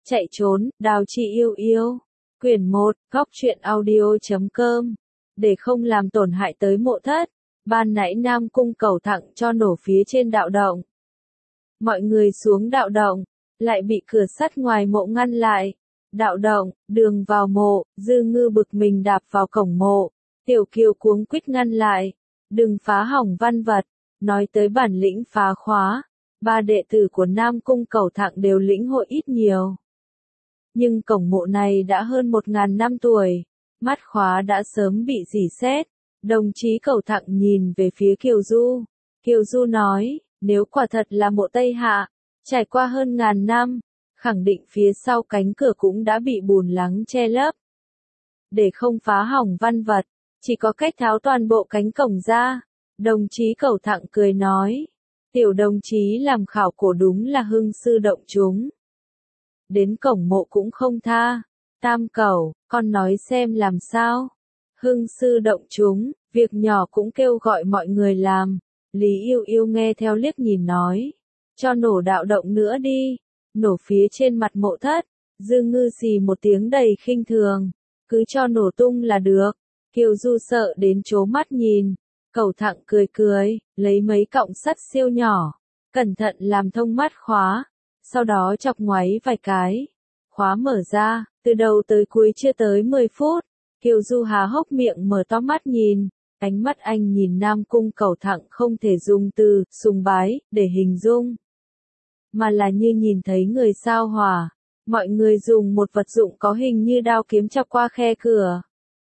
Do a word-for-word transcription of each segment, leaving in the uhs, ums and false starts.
Chạy trốn, Đào Chi yêu yêu. Quyển một, góc truyện audio chấm com. Để không làm tổn hại tới mộ thất, ban nãy Nam Cung Cẩu Thặng cho nổ phía trên đạo động. Mọi người xuống đạo động, lại bị cửa sắt ngoài mộ ngăn lại. Đạo động, đường vào mộ, Dư Ngư bực mình đạp vào cổng mộ. Tiểu Kiều cuống quýt ngăn lại. Đừng phá hỏng văn vật, nói tới bản lĩnh phá khóa. Ba đệ tử của Nam Cung Cẩu Thặng đều lĩnh hội ít nhiều. Nhưng cổng mộ này đã hơn một ngàn năm tuổi, mắt khóa đã sớm bị rỉ sét. Đồng chí Cẩu Thặng nhìn về phía Kiều Du. Kiều Du nói, nếu quả thật là mộ Tây Hạ, trải qua hơn ngàn năm, khẳng định phía sau cánh cửa cũng đã bị bùn lắng che lấp. Để không phá hỏng văn vật, chỉ có cách tháo toàn bộ cánh cổng ra. Đồng chí Cẩu Thặng cười nói, tiểu đồng chí làm khảo cổ đúng là hưng sư động chúng. Đến cổng mộ cũng không tha. Tam Cẩu, con nói xem làm sao. Hưng sư động chúng, việc nhỏ cũng kêu gọi mọi người làm. Lý Yêu Yêu nghe theo liếc nhìn nói, cho nổ đạo động nữa đi. Nổ phía trên mặt mộ thất. Dư Ngư xì một tiếng đầy khinh thường, cứ cho nổ tung là được. Kiều Du sợ đến trố mắt nhìn. Cẩu Thặng cười cười, lấy mấy cọng sắt siêu nhỏ, cẩn thận làm thông mắt khóa, sau đó chọc ngoáy vài cái. Khóa mở ra, từ đầu tới cuối chưa tới mười phút, Kiều Du há hốc miệng mở to mắt nhìn, ánh mắt anh nhìn Nam Cung Cẩu Thặng không thể dùng từ sùng bái để hình dung, mà là như nhìn thấy người sao hỏa. Mọi người dùng một vật dụng có hình như đao kiếm chọc qua khe cửa,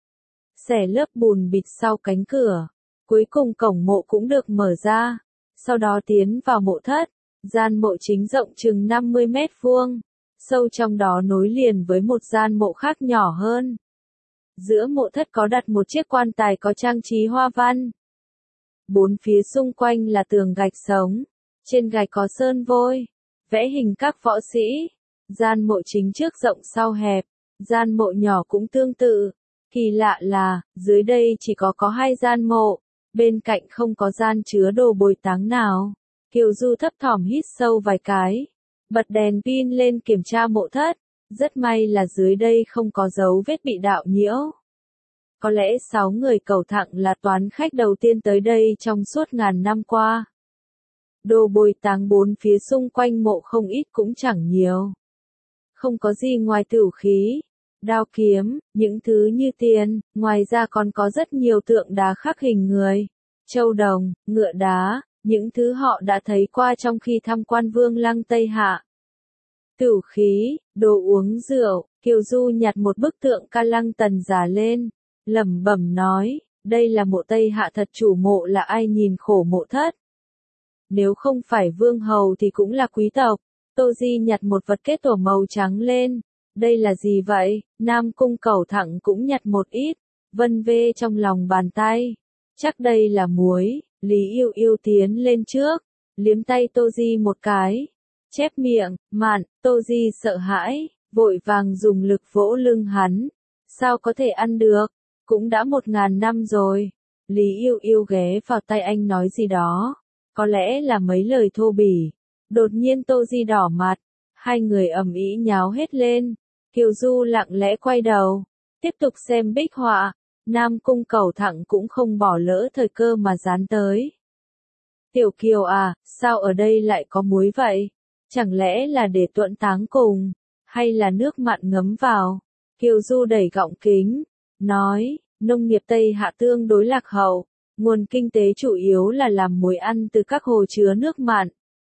xẻ lớp bùn bịt sau cánh cửa. Cuối cùng cổng mộ cũng được mở ra, sau đó tiến vào mộ thất. Gian mộ chính rộng chừng năm mươi mét vuông, sâu trong đó nối liền với một gian mộ khác nhỏ hơn. Giữa mộ thất có đặt một chiếc quan tài có trang trí hoa văn. Bốn phía xung quanh là tường gạch sống, trên gạch có sơn vôi, vẽ hình các võ sĩ. Gian mộ chính trước rộng sau hẹp, gian mộ nhỏ cũng tương tự. Kỳ lạ là, dưới đây chỉ có có hai gian mộ. Bên cạnh không có gian chứa đồ bồi táng nào. Kiều Du thấp thỏm hít sâu vài cái, bật đèn pin lên kiểm tra mộ thất. Rất may là dưới đây không có dấu vết bị đạo nhiễu. Có lẽ sáu người Cẩu Thặng là toán khách đầu tiên tới đây trong suốt ngàn năm qua. Đồ bồi táng bốn phía xung quanh mộ không ít cũng chẳng nhiều. Không có gì ngoài tửu khí, đao kiếm, những thứ như tiền, ngoài ra còn có rất nhiều tượng đá khắc hình người, châu đồng, ngựa đá, những thứ họ đã thấy qua trong khi tham quan Vương Lăng Tây Hạ. Tửu khí, đồ uống rượu. Kiều Du nhặt một bức tượng Ca Lăng Tần giả lên, lẩm bẩm nói, đây là mộ Tây Hạ thật, chủ mộ là ai nhìn khổ mộ thất. Nếu không phải vương hầu thì cũng là quý tộc. Tô Di nhặt một vật kết tổ màu trắng lên. Đây là gì vậy? Nam Cung Cẩu Thặng cũng nhặt một ít, vân vê trong lòng bàn tay. Chắc đây là muối. Lý Yêu Yêu tiến lên trước, liếm tay Tô Di một cái, chép miệng, mạn. Tô Di sợ hãi, vội vàng dùng lực vỗ lưng hắn. Sao có thể ăn được? Cũng đã một ngàn năm rồi. Lý Yêu Yêu ghé vào tay anh nói gì đó, có lẽ là mấy lời thô bỉ. Đột nhiên Tô Di đỏ mặt, hai người ầm ĩ nháo hết lên. Kiều Du lặng lẽ quay đầu, tiếp tục xem bích họa. Nam Cung Cẩu Thặng cũng không bỏ lỡ thời cơ mà dán tới. Tiểu Kiều à, sao ở đây lại có muối vậy? Chẳng lẽ là để tuẫn táng cùng, hay là nước mặn ngấm vào? Kiều Du đẩy gọng kính, nói, nông nghiệp Tây Hạ tương đối lạc hậu, nguồn kinh tế chủ yếu là làm muối ăn từ các hồ chứa nước mặn.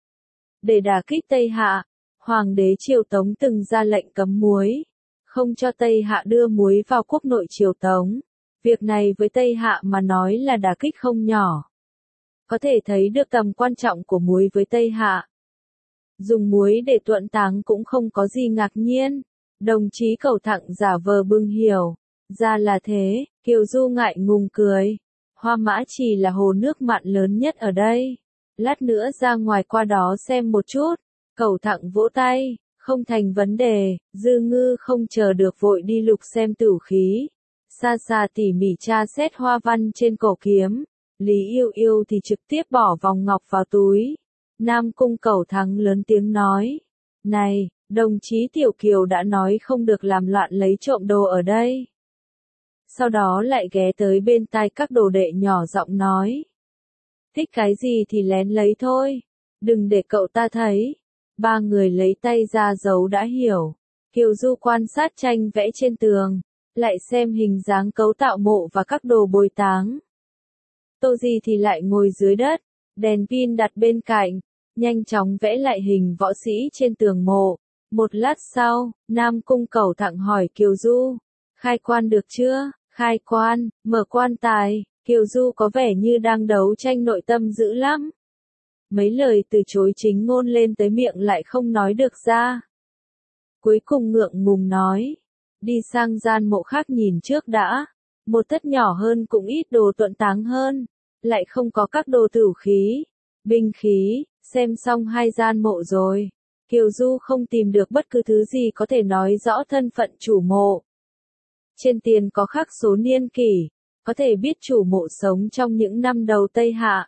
Để đả kích Tây Hạ, Hoàng đế Triều Tống từng ra lệnh cấm muối, không cho Tây Hạ đưa muối vào quốc nội Triều Tống. Việc này với Tây Hạ mà nói là đả kích không nhỏ. Có thể thấy được tầm quan trọng của muối với Tây Hạ. Dùng muối để tuẫn táng cũng không có gì ngạc nhiên. Đồng chí Cẩu Thặng giả vờ bưng hiểu. Ra là thế. Kiều Du ngại ngùng cười. Hoa Mã Trì là hồ nước mặn lớn nhất ở đây. Lát nữa ra ngoài qua đó xem một chút. Cẩu Thặng vỗ tay. Không thành vấn đề. Dư Ngư không chờ được vội đi lục xem tửu khí. Xa xa tỉ mỉ tra xét hoa văn trên cổ kiếm. Lý Yêu Yêu thì trực tiếp bỏ vòng ngọc vào túi. Nam Cung Cẩu Thắng lớn tiếng nói. Này, Đồng chí Tiểu Kiều đã nói không được làm loạn lấy trộm đồ ở đây. Sau đó lại ghé tới bên tai các đồ đệ nhỏ giọng nói. Thích cái gì thì lén lấy thôi, đừng để cậu ta thấy. Ba người lấy tay ra giấu đã hiểu. Kiều Du quan sát tranh vẽ trên tường, lại xem hình dáng cấu tạo mộ và các đồ bồi táng. Tô Di thì lại ngồi dưới đất, đèn pin đặt bên cạnh, nhanh chóng vẽ lại hình võ sĩ trên tường mộ. Một lát sau, Nam Cung Cẩu Thặng hỏi Kiều Du, khai quan được chưa? Khai quan, mở quan tài. Kiều Du có vẻ như đang đấu tranh nội tâm dữ lắm. Mấy lời từ chối chính ngôn lên tới miệng lại không nói được ra. Cuối cùng ngượng ngùng nói, đi sang gian mộ khác nhìn trước đã. Một thất nhỏ hơn cũng ít đồ tuận táng hơn, lại không có các đồ tửu khí, binh khí. Xem xong hai gian mộ rồi, Kiều Du không tìm được bất cứ thứ gì có thể nói rõ thân phận chủ mộ. Trên tiền có khắc số niên kỷ, có thể biết chủ mộ sống trong những năm đầu Tây Hạ.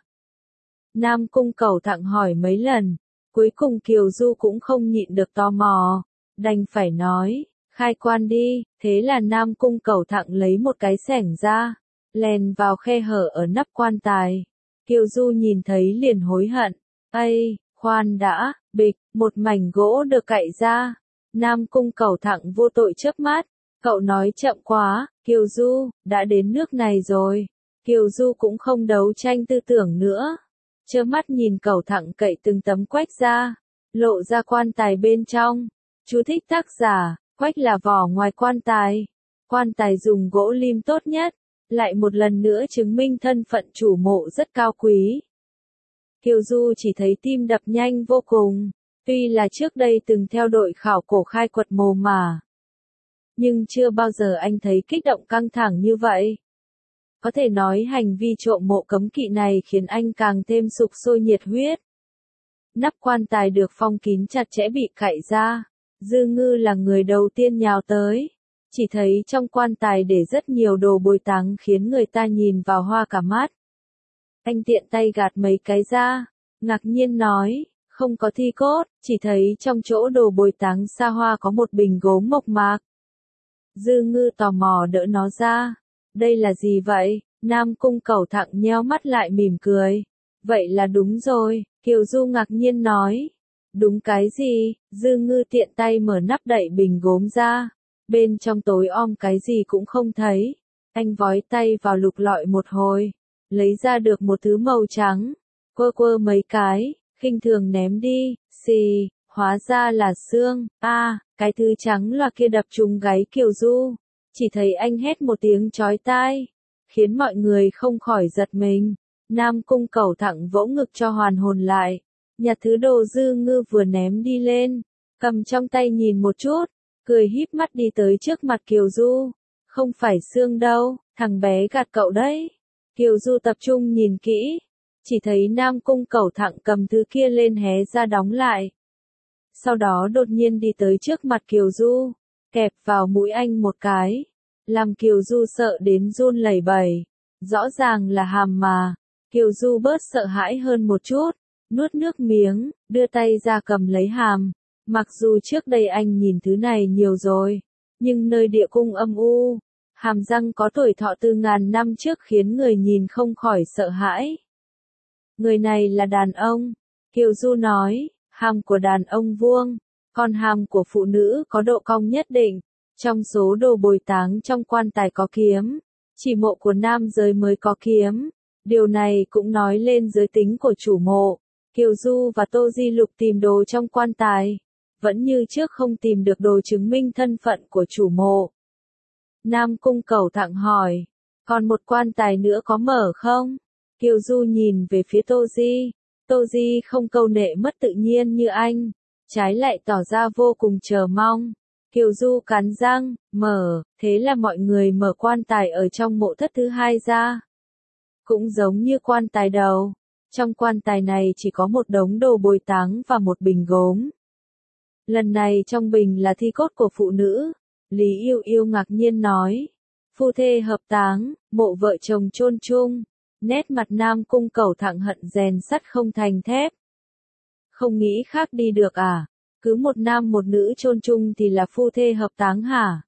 Nam Cung Cẩu Thặng hỏi mấy lần, cuối cùng Kiều Du cũng không nhịn được tò mò, đành phải nói, khai quan đi. Thế là Nam Cung Cẩu Thặng lấy một cái xẻng ra, lèn vào khe hở ở nắp quan tài. Kiều Du nhìn thấy liền hối hận, ây, khoan đã, bịch, một mảnh gỗ được cạy ra. Nam Cung Cẩu Thặng vô tội chớp mắt, cậu nói chậm quá. Kiều Du, đã đến nước này rồi. Kiều Du cũng không đấu tranh tư tưởng nữa, trơ mắt nhìn Cẩu Thặng cậy từng tấm quách ra, lộ ra quan tài bên trong. Chú thích tác giả, quách là vỏ ngoài quan tài. Quan tài dùng gỗ lim tốt nhất, lại một lần nữa chứng minh thân phận chủ mộ rất cao quý. Kiều Du chỉ thấy tim đập nhanh vô cùng, tuy là trước đây từng theo đội khảo cổ khai quật mồ mà. Nhưng chưa bao giờ anh thấy kích động căng thẳng như vậy. Có thể nói hành vi trộm mộ cấm kỵ này khiến anh càng thêm sục sôi nhiệt huyết. Nắp quan tài được phong kín chặt chẽ bị cạy ra. Dư Ngư là người đầu tiên nhào tới. Chỉ thấy trong quan tài để rất nhiều đồ bồi táng khiến người ta nhìn vào hoa cả mắt. Anh tiện tay gạt mấy cái ra, ngạc nhiên nói, không có thi cốt, chỉ thấy trong chỗ đồ bồi táng xa hoa có một bình gốm mộc mạc. Dư Ngư tò mò đỡ nó ra. Đây là gì vậy? Nam Cung Cẩu Thặng nheo mắt lại mỉm cười. Vậy là đúng rồi, Kiều Du ngạc nhiên nói. Đúng cái gì? Dư Ngư tiện tay mở nắp đậy bình gốm ra. Bên trong tối om cái gì cũng không thấy. Anh vói tay vào lục lọi một hồi, lấy ra được một thứ màu trắng. Quơ quơ mấy cái, khinh thường ném đi. Xì, hóa ra là xương. A, à, cái thứ trắng là kia đập trúng gáy Kiều Du. Chỉ thấy anh hét một tiếng chói tai, khiến mọi người không khỏi giật mình. Nam Cung Cẩu Thặng vỗ ngực cho hoàn hồn lại, nhặt thứ đồ Dư Ngư vừa ném đi lên, cầm trong tay nhìn một chút, cười híp mắt đi tới trước mặt Kiều Du. Không phải xương đâu, thằng bé gạt cậu đấy. Kiều Du tập trung nhìn kỹ, chỉ thấy Nam Cung Cẩu Thặng cầm thứ kia lên hé ra đóng lại. Sau đó đột nhiên đi tới trước mặt Kiều Du, kẹp vào mũi anh một cái, làm Kiều Du sợ đến run lẩy bẩy. Rõ ràng là hàm mà. Kiều Du bớt sợ hãi hơn một chút, nuốt nước miếng, đưa tay ra cầm lấy hàm. Mặc dù trước đây anh nhìn thứ này nhiều rồi, nhưng nơi địa cung âm u, hàm răng có tuổi thọ từ ngàn năm trước khiến người nhìn không khỏi sợ hãi. Người này là đàn ông, Kiều Du nói, hàm của đàn ông vuông, còn hàm của phụ nữ có độ cong nhất định. Trong số đồ bồi táng trong quan tài có kiếm, chỉ mộ của nam giới mới có kiếm. Điều này cũng nói lên giới tính của chủ mộ. Kiều Du và Tô Di Lục tìm đồ trong quan tài, vẫn như trước không tìm được đồ chứng minh thân phận của chủ mộ. Nam Cung Cẩu Thặng hỏi, còn một quan tài nữa có mở không? Kiều Du nhìn về phía Tô Di. Tô Di không câu nệ mất tự nhiên như anh, trái lại tỏ ra vô cùng chờ mong. Kiều Du cắn răng, mở, thế là mọi người mở quan tài ở trong mộ thất thứ hai ra. Cũng giống như quan tài đầu, trong quan tài này chỉ có một đống đồ bồi táng và một bình gốm. Lần này trong bình là thi cốt của phụ nữ. Lý Yêu Yêu ngạc nhiên nói, phu thê hợp táng, mộ vợ chồng chôn chung. Nét mặt Nam Cung Cẩu Thặng hận rèn sắt không thành thép. Không nghĩ khác đi được à? cứ một nam một nữ chôn chung thì là phu thê hợp táng hả?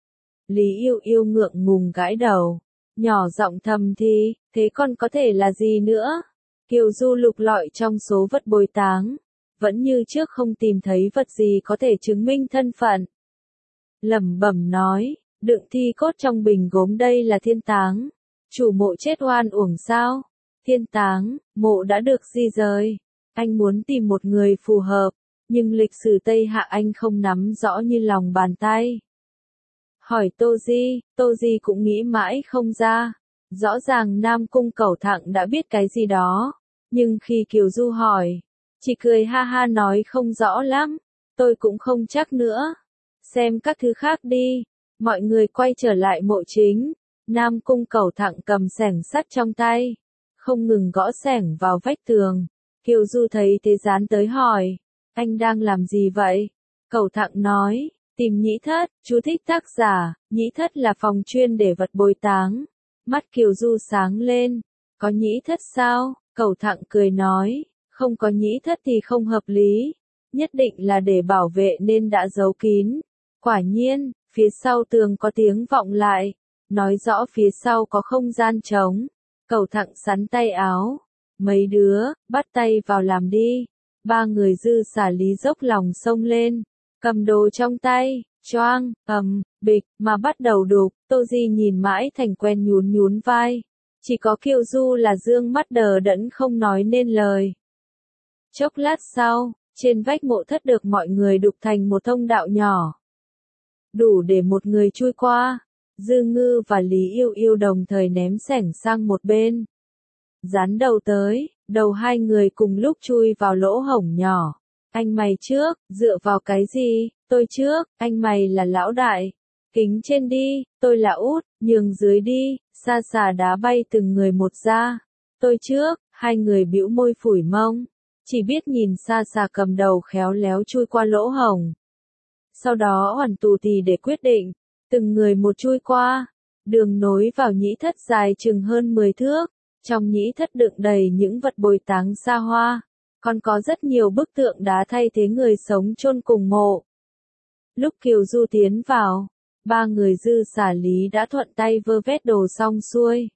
Lý Yêu Yêu ngượng ngùng gãi đầu, nhỏ giọng thầm thì, thế còn có thể là gì nữa? Kiều Du lục lọi trong số vật bồi táng, vẫn như trước không tìm thấy vật gì có thể chứng minh thân phận. Lẩm bẩm nói, đựng thi cốt trong bình gốm đây là thiên táng. Chủ mộ chết oan uổng sao? Thiên táng, mộ đã được di rời. Anh muốn tìm một người phù hợp, nhưng lịch sử Tây Hạ anh không nắm rõ như lòng bàn tay. Hỏi Tô Di, Tô Di cũng nghĩ mãi không ra. Rõ ràng Nam Cung Cẩu Thặng đã biết cái gì đó. Nhưng khi Kiều Du hỏi, chỉ cười ha ha nói không rõ lắm. Tôi cũng không chắc nữa. Xem các thứ khác đi. Mọi người quay trở lại mộ chính. Nam Cung Cẩu Thặng cầm xẻng sắt trong tay, không ngừng gõ xẻng vào vách tường. Kiều Du thấy thế dán tới hỏi, anh đang làm gì vậy? Cẩu Thặng nói, tìm nhĩ thất, chú thích tác giả, nhĩ thất là phòng chuyên để vật bồi táng. Mắt Kiều Du sáng lên, có nhĩ thất sao? Cẩu Thặng cười nói, không có nhĩ thất thì không hợp lý, nhất định là để bảo vệ nên đã giấu kín. Quả nhiên, phía sau tường có tiếng vọng lại, nói rõ phía sau có không gian trống. Cẩu Thặng sắn tay áo, mấy đứa, bắt tay vào làm đi. Ba người dư xả lý dốc lòng xông lên, cầm đồ trong tay, choang, ầm, bịch, mà bắt đầu đục. Tô Di nhìn mãi thành quen nhún nhún vai. Chỉ có Kiều Du là dương mắt đờ đẫn không nói nên lời. Chốc lát sau, trên vách mộ thất được mọi người đục thành một thông đạo nhỏ, đủ để một người chui qua. Dư Ngư và Lý Yêu Yêu đồng thời ném xẻng sang một bên, dán đầu tới, đầu hai người cùng lúc chui vào lỗ hổng nhỏ. Anh mày trước, dựa vào cái gì? Tôi trước, anh mày là lão đại. Kính trên đi, tôi là út, nhường dưới đi. Sa xà đá bay từng người một ra. Tôi trước, hai người bĩu môi phủi mông, chỉ biết nhìn Sa xà cầm đầu khéo léo chui qua lỗ hổng. Sau đó hoàn tù tì để quyết định, từng người một chui qua. Đường nối vào nhĩ thất dài chừng hơn mười thước, trong nhĩ thất đựng đầy những vật bồi táng xa hoa, còn có rất nhiều bức tượng đá thay thế người sống chôn cùng mộ. Lúc Kiều Du tiến vào, ba người dư xả lý đã thuận tay vơ vét đồ xong xuôi.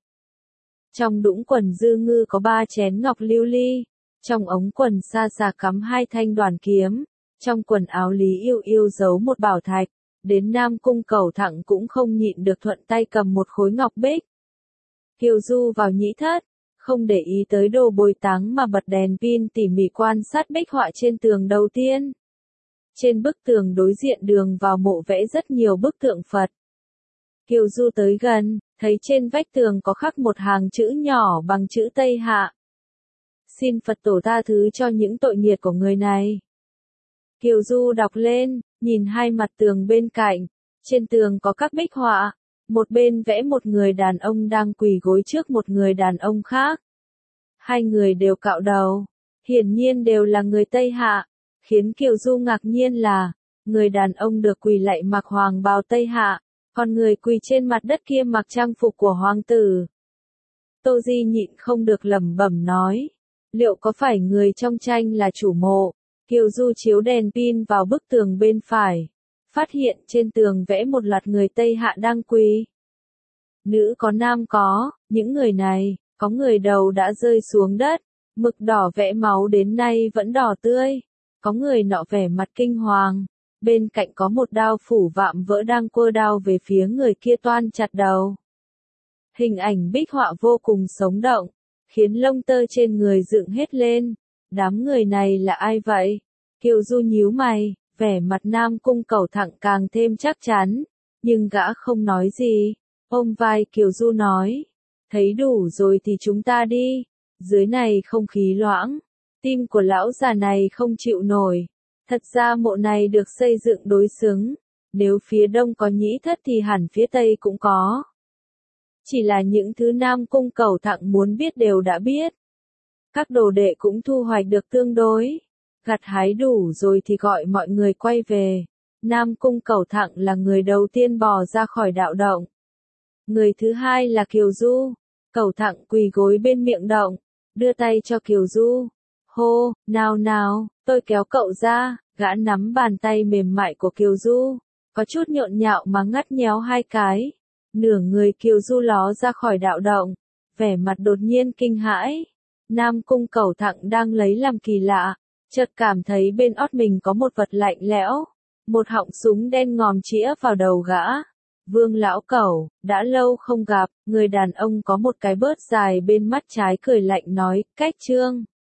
Trong đũng quần Dư Ngư có ba chén ngọc lưu ly, trong ống quần Sa xà cắm hai thanh đoàn kiếm, trong quần áo Lý Yêu Yêu giấu một bảo thạch. Đến Nam Cung Cẩu Thặng cũng không nhịn được thuận tay cầm một khối ngọc bích. Kiều Du vào nhĩ thất, không để ý tới đồ bồi táng mà bật đèn pin tỉ mỉ quan sát bích họa trên tường đầu tiên. Trên bức tường đối diện đường vào mộ vẽ rất nhiều bức tượng Phật. Kiều Du tới gần, thấy trên vách tường có khắc một hàng chữ nhỏ bằng chữ Tây Hạ. Xin Phật tổ tha thứ cho những tội nghiệt của người này. Kiều Du đọc lên, nhìn hai mặt tường bên cạnh, trên tường có các bích họa, một bên vẽ một người đàn ông đang quỳ gối trước một người đàn ông khác. Hai người đều cạo đầu, hiển nhiên đều là người Tây Hạ, khiến Kiều Du ngạc nhiên là, người đàn ông được quỳ lạy mặc hoàng bào Tây Hạ, còn người quỳ trên mặt đất kia mặc trang phục của hoàng tử. Tô Di nhịn không được lẩm bẩm nói, liệu có phải người trong tranh là chủ mộ? Kiều Du chiếu đèn pin vào bức tường bên phải, phát hiện trên tường vẽ một loạt người Tây Hạ đang quỳ. Nữ có nam có, những người này, có người đầu đã rơi xuống đất, mực đỏ vẽ máu đến nay vẫn đỏ tươi, có người nọ vẻ mặt kinh hoàng, bên cạnh có một đao phủ vạm vỡ đang quơ đao về phía người kia toan chặt đầu. Hình ảnh bích họa vô cùng sống động, khiến lông tơ trên người dựng hết lên. Đám người này là ai vậy? Kiều Du nhíu mày, vẻ mặt Nam Cung Cẩu Thặng càng thêm chắc chắn, nhưng gã không nói gì. Ôm vai Kiều Du nói, thấy đủ rồi thì chúng ta đi, dưới này không khí loãng, tim của lão già này không chịu nổi. Thật ra mộ này được xây dựng đối xứng, nếu phía đông có nhĩ thất thì hẳn phía tây cũng có. Chỉ là những thứ Nam Cung Cẩu Thặng muốn biết đều đã biết. Các đồ đệ cũng thu hoạch được tương đối, gặt hái đủ rồi thì gọi mọi người quay về. Nam Cung Cẩu Thặng là người đầu tiên bò ra khỏi đạo động. Người thứ hai là Kiều Du. Cẩu Thặng quỳ gối bên miệng động, đưa tay cho Kiều Du. Hô, nào nào, tôi kéo cậu ra, Gã nắm bàn tay mềm mại của Kiều Du, có chút nhộn nhạo mà ngắt nhéo hai cái. Nửa người Kiều Du ló ra khỏi đạo động, vẻ mặt đột nhiên kinh hãi. Nam Cung Cẩu Thặng đang lấy làm kỳ lạ, chợt cảm thấy bên ót mình có một vật lạnh lẽo, một họng súng đen ngòm chĩa vào đầu gã. Vương lão Cẩu, đã lâu không gặp, người đàn ông có một cái bớt dài bên mắt trái cười lạnh nói, cách Trương.